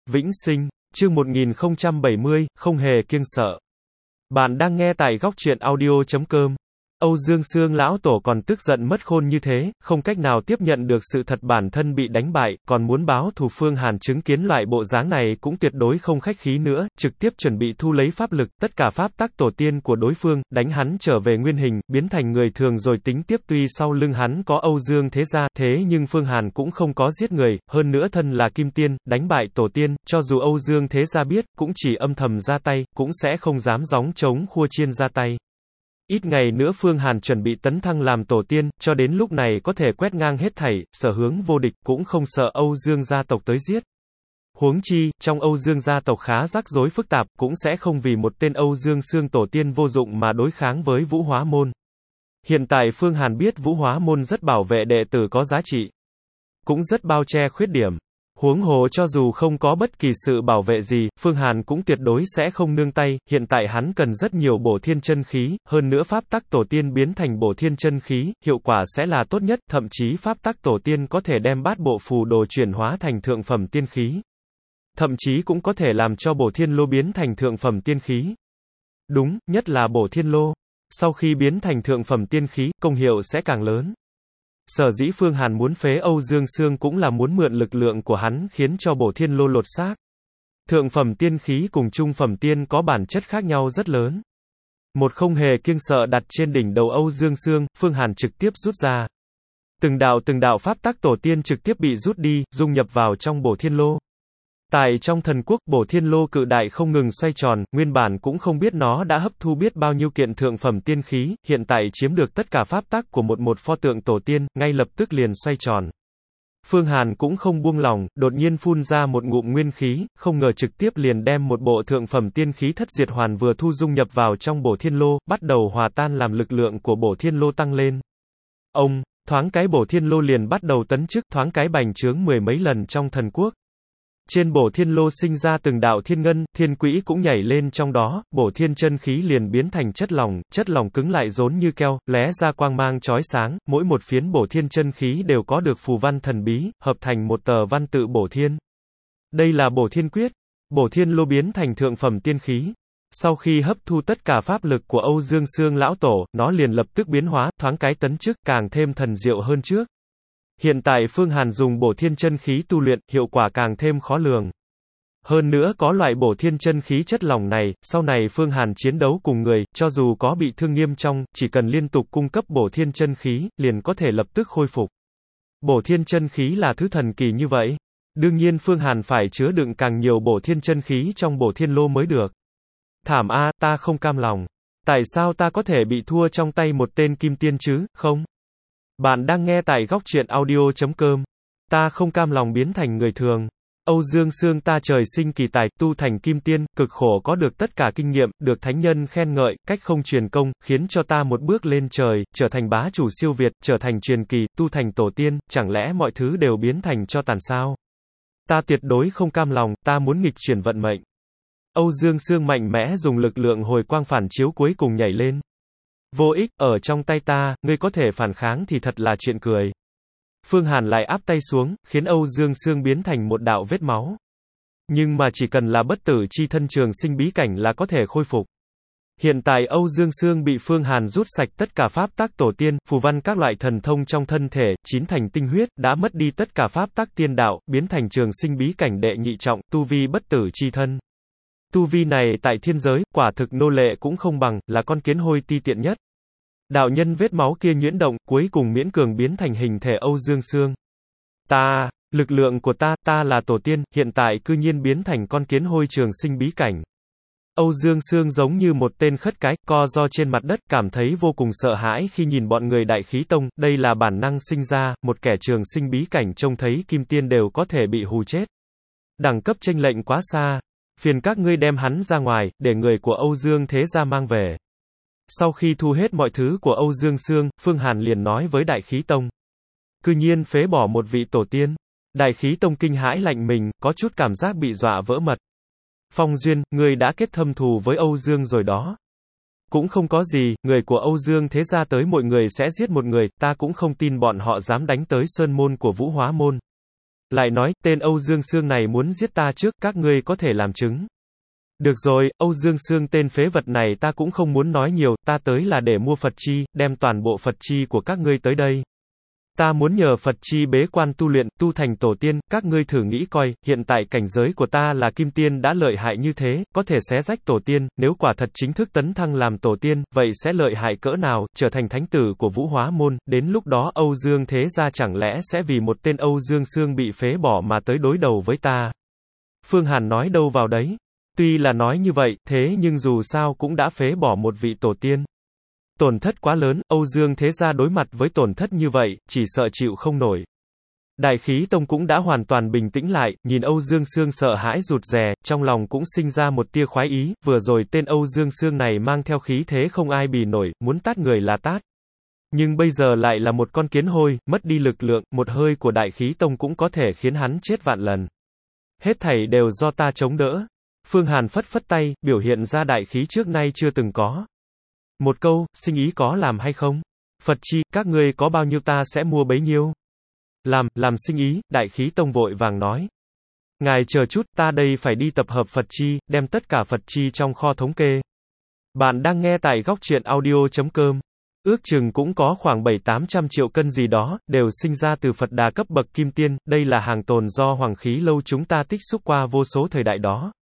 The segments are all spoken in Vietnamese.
Vĩnh sinh, chương 1070, không hề kiêng sợ. Bạn đang nghe tại góc truyện audio.com. Âu Dương Xương lão tổ còn tức giận mất khôn như thế, không cách nào tiếp nhận được sự thật bản thân bị đánh bại, còn muốn báo thù. Phương Hàn chứng kiến loại bộ dáng này cũng tuyệt đối không khách khí nữa, trực tiếp chuẩn bị thu lấy pháp lực, tất cả pháp tắc tổ tiên của đối phương, đánh hắn trở về nguyên hình, biến thành người thường rồi tính tiếp. Tuy sau lưng hắn có Âu Dương thế gia, thế nhưng Phương Hàn cũng không có giết người, hơn nữa thân là kim tiên, đánh bại tổ tiên, cho dù Âu Dương thế gia biết, cũng chỉ âm thầm ra tay, cũng sẽ không dám gióng trống khua chiên ra tay. Ít ngày nữa Phương Hàn chuẩn bị tấn thăng làm tổ tiên, cho đến lúc này có thể quét ngang hết thảy, sở hướng vô địch, cũng không sợ Âu Dương gia tộc tới giết. Huống chi, trong Âu Dương gia tộc khá rắc rối phức tạp, cũng sẽ không vì một tên Âu Dương Xương tổ tiên vô dụng mà đối kháng với Vũ Hóa Môn. Hiện tại Phương Hàn biết Vũ Hóa Môn rất bảo vệ đệ tử có giá trị, cũng rất bao che khuyết điểm. Huống hồ cho dù không có bất kỳ sự bảo vệ gì, Phương Hàn cũng tuyệt đối sẽ không nương tay. Hiện tại hắn cần rất nhiều bổ thiên chân khí, hơn nữa pháp tắc tổ tiên biến thành bổ thiên chân khí, hiệu quả sẽ là tốt nhất, thậm chí pháp tắc tổ tiên có thể đem bát bộ phù đồ chuyển hóa thành thượng phẩm tiên khí. Thậm chí cũng có thể làm cho bổ thiên lô biến thành thượng phẩm tiên khí. Đúng, nhất là bổ thiên lô. Sau khi biến thành thượng phẩm tiên khí, công hiệu sẽ càng lớn. Sở dĩ Phương Hàn muốn phế Âu Dương Xương cũng là muốn mượn lực lượng của hắn khiến cho bổ thiên lô lột xác. Thượng phẩm tiên khí cùng trung phẩm tiên có bản chất khác nhau rất lớn. Một không hề kiêng sợ đặt trên đỉnh đầu Âu Dương Xương, Phương Hàn trực tiếp rút ra. Từng đạo pháp tắc tổ tiên trực tiếp bị rút đi, dung nhập vào trong bổ thiên lô. Tại trong thần quốc, bổ thiên lô cự đại không ngừng xoay tròn, nguyên bản cũng không biết nó đã hấp thu biết bao nhiêu kiện thượng phẩm tiên khí, hiện tại chiếm được tất cả pháp tắc của một pho tượng tổ tiên, ngay lập tức liền xoay tròn. Phương Hàn cũng không buông lòng, đột nhiên phun ra một ngụm nguyên khí, không ngờ trực tiếp liền đem một bộ thượng phẩm tiên khí thất diệt hoàn vừa thu dung nhập vào trong bổ thiên lô, bắt đầu hòa tan làm lực lượng của bổ thiên lô tăng lên. Ông, thoáng cái bổ thiên lô liền bắt đầu tấn chức, thoáng cái bành trướng mười mấy lần trong thần quốc. Trên bổ thiên lô sinh ra từng đạo thiên ngân, thiên quỹ cũng nhảy lên trong đó, bổ thiên chân khí liền biến thành chất lỏng cứng lại rốn như keo, lóe ra quang mang chói sáng, mỗi một phiến bổ thiên chân khí đều có được phù văn thần bí, hợp thành một tờ văn tự bổ thiên. Đây là bổ thiên quyết, bổ thiên lô biến thành thượng phẩm tiên khí. Sau khi hấp thu tất cả pháp lực của Âu Dương Xương lão tổ, nó liền lập tức biến hóa, thoáng cái tấn chức, càng thêm thần diệu hơn trước. Hiện tại Phương Hàn dùng bổ thiên chân khí tu luyện, hiệu quả càng thêm khó lường. Hơn nữa có loại bổ thiên chân khí chất lỏng này, sau này Phương Hàn chiến đấu cùng người, cho dù có bị thương nghiêm trọng, chỉ cần liên tục cung cấp bổ thiên chân khí, liền có thể lập tức khôi phục. Bổ thiên chân khí là thứ thần kỳ như vậy. Đương nhiên Phương Hàn phải chứa đựng càng nhiều bổ thiên chân khí trong bổ thiên lô mới được. Thảm a, ta không cam lòng. Tại sao ta có thể bị thua trong tay một tên kim tiên chứ, không? Bạn đang nghe tại góc truyện audio.com. Ta không cam lòng biến thành người thường. Âu Dương Xương ta trời sinh kỳ tài, tu thành kim tiên, cực khổ có được tất cả kinh nghiệm, được thánh nhân khen ngợi, cách không truyền công, khiến cho ta một bước lên trời, trở thành bá chủ siêu việt, trở thành truyền kỳ, tu thành tổ tiên, chẳng lẽ mọi thứ đều biến thành cho tàn sao? Ta tuyệt đối không cam lòng, ta muốn nghịch chuyển vận mệnh. Âu Dương Xương mạnh mẽ dùng lực lượng hồi quang phản chiếu cuối cùng nhảy lên. Vô ích, ở trong tay ta, ngươi có thể phản kháng thì thật là chuyện cười. Phương Hàn lại áp tay xuống, khiến Âu Dương Xương biến thành một đạo vết máu. Nhưng mà chỉ cần là bất tử chi thân trường sinh bí cảnh là có thể khôi phục. Hiện tại Âu Dương Xương bị Phương Hàn rút sạch tất cả pháp tắc tổ tiên, phù văn các loại thần thông trong thân thể, chín thành tinh huyết, đã mất đi tất cả pháp tắc tiên đạo, biến thành trường sinh bí cảnh đệ nhị trọng, tu vi bất tử chi thân. Tu vi này tại thiên giới, quả thực nô lệ cũng không bằng, là con kiến hôi ti tiện nhất. Đạo nhân vết máu kia nhuyễn động, cuối cùng miễn cường biến thành hình thể Âu Dương Xương. Lực lượng của ta là tổ tiên, hiện tại cư nhiên biến thành con kiến hôi trường sinh bí cảnh. Âu Dương Xương giống như một tên khất cái, co ro trên mặt đất, cảm thấy vô cùng sợ hãi khi nhìn bọn người Đại Khí Tông, đây là bản năng sinh ra, một kẻ trường sinh bí cảnh trông thấy kim tiên đều có thể bị hù chết. Đẳng cấp chênh lệch quá xa. Phiền các ngươi đem hắn ra ngoài, để người của Âu Dương thế gia mang về. Sau khi thu hết mọi thứ của Âu Dương Xương, Phương Hàn liền nói với Đại Khí Tông. Cư nhiên phế bỏ một vị tổ tiên. Đại Khí Tông kinh hãi lạnh mình, có chút cảm giác bị dọa vỡ mật. Phong Duyên, ngươi đã kết thâm thù với Âu Dương rồi đó. Cũng không có gì, người của Âu Dương thế gia tới mỗi người sẽ giết một người, ta cũng không tin bọn họ dám đánh tới sơn môn của Vũ Hóa Môn. Lại nói, tên Âu Dương Sương này muốn giết ta trước, các ngươi có thể làm chứng. Được rồi, Âu Dương Sương tên phế vật này ta cũng không muốn nói nhiều, ta tới là để mua Phật chi, đem toàn bộ Phật chi của các ngươi tới đây. Ta muốn nhờ Phật chi bế quan tu luyện, tu thành tổ tiên, các ngươi thử nghĩ coi, hiện tại cảnh giới của ta là kim tiên đã lợi hại như thế, có thể xé rách tổ tiên, nếu quả thật chính thức tấn thăng làm tổ tiên, vậy sẽ lợi hại cỡ nào, trở thành thánh tử của Vũ Hóa Môn, đến lúc đó Âu Dương thế gia chẳng lẽ sẽ vì một tên Âu Dương Sương bị phế bỏ mà tới đối đầu với ta. Phương Hàn nói đâu vào đấy. Tuy là nói như vậy, thế nhưng dù sao cũng đã phế bỏ một vị tổ tiên. Tổn thất quá lớn, Âu Dương thế gia đối mặt với tổn thất như vậy, chỉ sợ chịu không nổi. Đại khí tông cũng đã hoàn toàn bình tĩnh lại, nhìn Âu Dương Sương sợ hãi rụt rè, trong lòng cũng sinh ra một tia khoái ý, vừa rồi tên Âu Dương Sương này mang theo khí thế không ai bì nổi, muốn tát người là tát. Nhưng bây giờ lại là một con kiến hôi, mất đi lực lượng, một hơi của đại khí tông cũng có thể khiến hắn chết vạn lần. Hết thảy đều do ta chống đỡ. Phương Hàn phất phất tay, biểu hiện ra đại khí trước nay chưa từng có. Một câu, sinh ý có làm hay không? Phật chi, các ngươi có bao nhiêu ta sẽ mua bấy nhiêu. Làm sinh ý, đại khí tông vội vàng nói. Ngài chờ chút, ta đây phải đi tập hợp Phật chi, đem tất cả Phật chi trong kho thống kê. Bạn đang nghe tại góc truyện audio.com. Ước chừng cũng có khoảng 7-800 triệu cân gì đó, đều sinh ra từ Phật Đà cấp bậc kim tiên, đây là hàng tồn do Hoàng Khí Lâu chúng ta tích xúc qua vô số thời đại đó.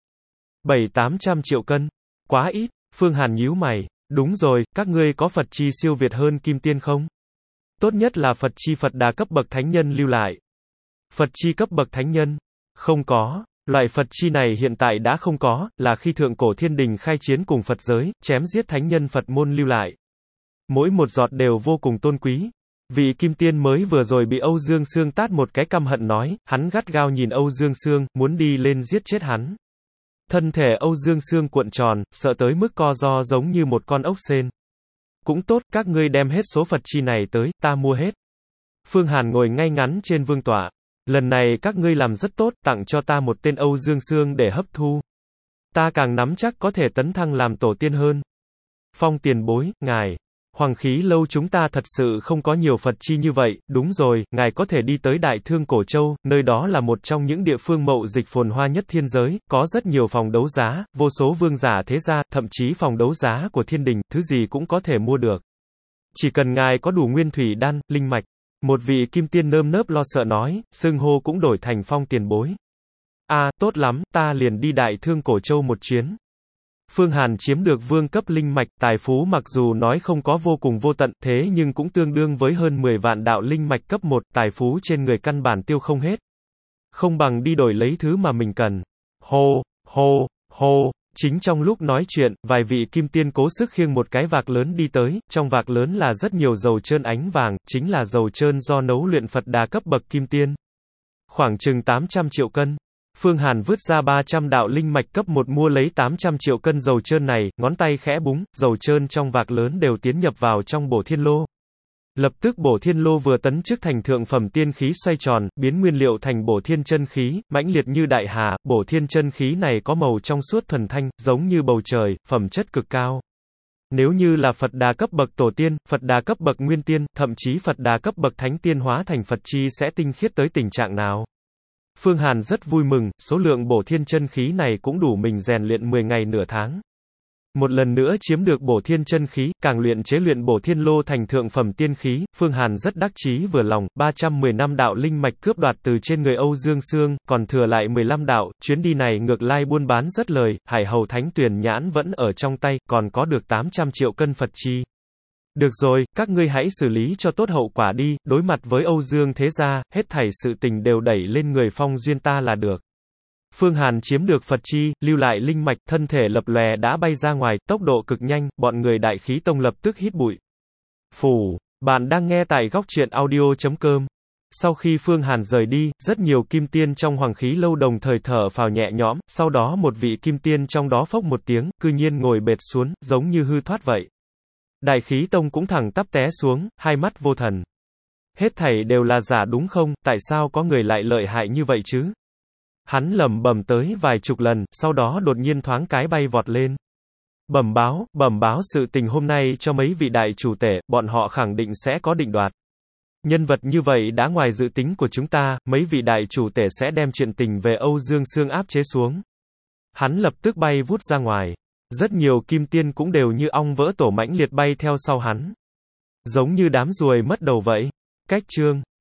7-800 triệu cân. Quá ít, Phương Hàn nhíu mày. Đúng rồi, các ngươi có Phật chi siêu việt hơn kim tiên không? Tốt nhất là Phật chi Phật Đà cấp bậc thánh nhân lưu lại. Phật chi cấp bậc thánh nhân? Không có. Loại Phật chi này hiện tại đã không có, là khi thượng cổ thiên đình khai chiến cùng Phật giới, chém giết thánh nhân Phật môn lưu lại. Mỗi một giọt đều vô cùng tôn quý. Vị kim tiên mới vừa rồi bị Âu Dương Sương tát một cái căm hận nói, hắn gắt gao nhìn Âu Dương Sương, muốn đi lên giết chết hắn. Thân thể Âu Dương Sương cuộn tròn, sợ tới mức co ro giống như một con ốc sên. Cũng tốt, các ngươi đem hết số Phật chi này tới, ta mua hết. Phương Hàn ngồi ngay ngắn trên vương tọa. Lần này các ngươi làm rất tốt, tặng cho ta một tên Âu Dương Sương để hấp thu. Ta càng nắm chắc có thể tấn thăng làm tổ tiên hơn. Phong tiền bối, ngài. Hoàng Khí Lâu chúng ta thật sự không có nhiều Phật chi như vậy, đúng rồi, ngài có thể đi tới Đại Thương Cổ Châu, nơi đó là một trong những địa phương mậu dịch phồn hoa nhất thiên giới, có rất nhiều phòng đấu giá, vô số vương giả thế gia, thậm chí phòng đấu giá của thiên đình, thứ gì cũng có thể mua được. Chỉ cần ngài có đủ nguyên thủy đan, linh mạch. Một vị kim tiên nơm nớp lo sợ nói, xưng hô cũng đổi thành Phong tiền bối. Tốt lắm, ta liền đi Đại Thương Cổ Châu một chuyến. Phương Hàn chiếm được vương cấp linh mạch, tài phú mặc dù nói không có vô cùng vô tận, thế nhưng cũng tương đương với hơn 10 vạn đạo linh mạch cấp 1, tài phú trên người căn bản tiêu không hết. Không bằng đi đổi lấy thứ mà mình cần. Hô, hô, hô, chính trong lúc nói chuyện, vài vị kim tiên cố sức khiêng một cái vạc lớn đi tới, trong vạc lớn là rất nhiều dầu trơn ánh vàng, chính là dầu trơn do nấu luyện Phật Đà cấp bậc kim tiên. Khoảng chừng 800 triệu cân. Phương Hàn vứt ra 300 đạo linh mạch cấp 1 mua lấy 800 triệu cân dầu trơn này, ngón tay khẽ búng, dầu trơn trong vạc lớn đều tiến nhập vào trong bổ thiên lô. Lập tức bổ thiên lô vừa tấn chức thành thượng phẩm tiên khí xoay tròn, biến nguyên liệu thành bổ thiên chân khí, mãnh liệt như đại hà, bổ thiên chân khí này có màu trong suốt thuần thanh, giống như bầu trời, phẩm chất cực cao. Nếu như là Phật Đà cấp bậc tổ tiên, Phật Đà cấp bậc nguyên tiên, thậm chí Phật Đà cấp bậc thánh tiên hóa thành Phật chi sẽ tinh khiết tới tình trạng nào? Phương Hàn rất vui mừng, số lượng bổ thiên chân khí này cũng đủ mình rèn luyện 10 ngày nửa tháng. Một lần nữa chiếm được bổ thiên chân khí, càng luyện chế luyện bổ thiên lô thành thượng phẩm tiên khí, Phương Hàn rất đắc chí vừa lòng, 315 đạo linh mạch cướp đoạt từ trên người Âu Dương Sương, còn thừa lại 15 đạo, chuyến đi này ngược lai buôn bán rất lời, Hải Hầu Thánh Tuyền Nhãn vẫn ở trong tay, còn có được 800 triệu cân Phật chi. Được rồi, các ngươi hãy xử lý cho tốt hậu quả đi, đối mặt với Âu Dương thế gia, hết thảy sự tình đều đẩy lên người Phong Duyên ta là được. Phương Hàn chiếm được Phật chi, lưu lại linh mạch, thân thể lập lòe đã bay ra ngoài, tốc độ cực nhanh, bọn người Đại Khí Tông lập tức hít bụi. Phủ, bạn đang nghe tại góc truyện audio.com. Sau khi Phương Hàn rời đi, rất nhiều kim tiên trong Hoàng Khí Lâu đồng thời thở phào nhẹ nhõm, sau đó một vị kim tiên trong đó phốc một tiếng, cư nhiên ngồi bệt xuống, giống như hư thoát vậy. Đại Khí Tông cũng thẳng tắp té xuống, hai mắt vô thần. Hết thảy đều là giả đúng không, tại sao có người lại lợi hại như vậy chứ? Hắn lẩm bẩm tới vài chục lần, sau đó đột nhiên thoáng cái bay vọt lên. Bẩm báo sự tình hôm nay cho mấy vị đại chủ tể, bọn họ khẳng định sẽ có định đoạt. Nhân vật như vậy đã ngoài dự tính của chúng ta, mấy vị đại chủ tể sẽ đem chuyện tình về Âu Dương Sương áp chế xuống. Hắn lập tức bay vút ra ngoài. Rất nhiều kim tiên cũng đều như ong vỡ tổ mãnh liệt bay theo sau hắn. Giống như đám ruồi mất đầu vậy. Cách chương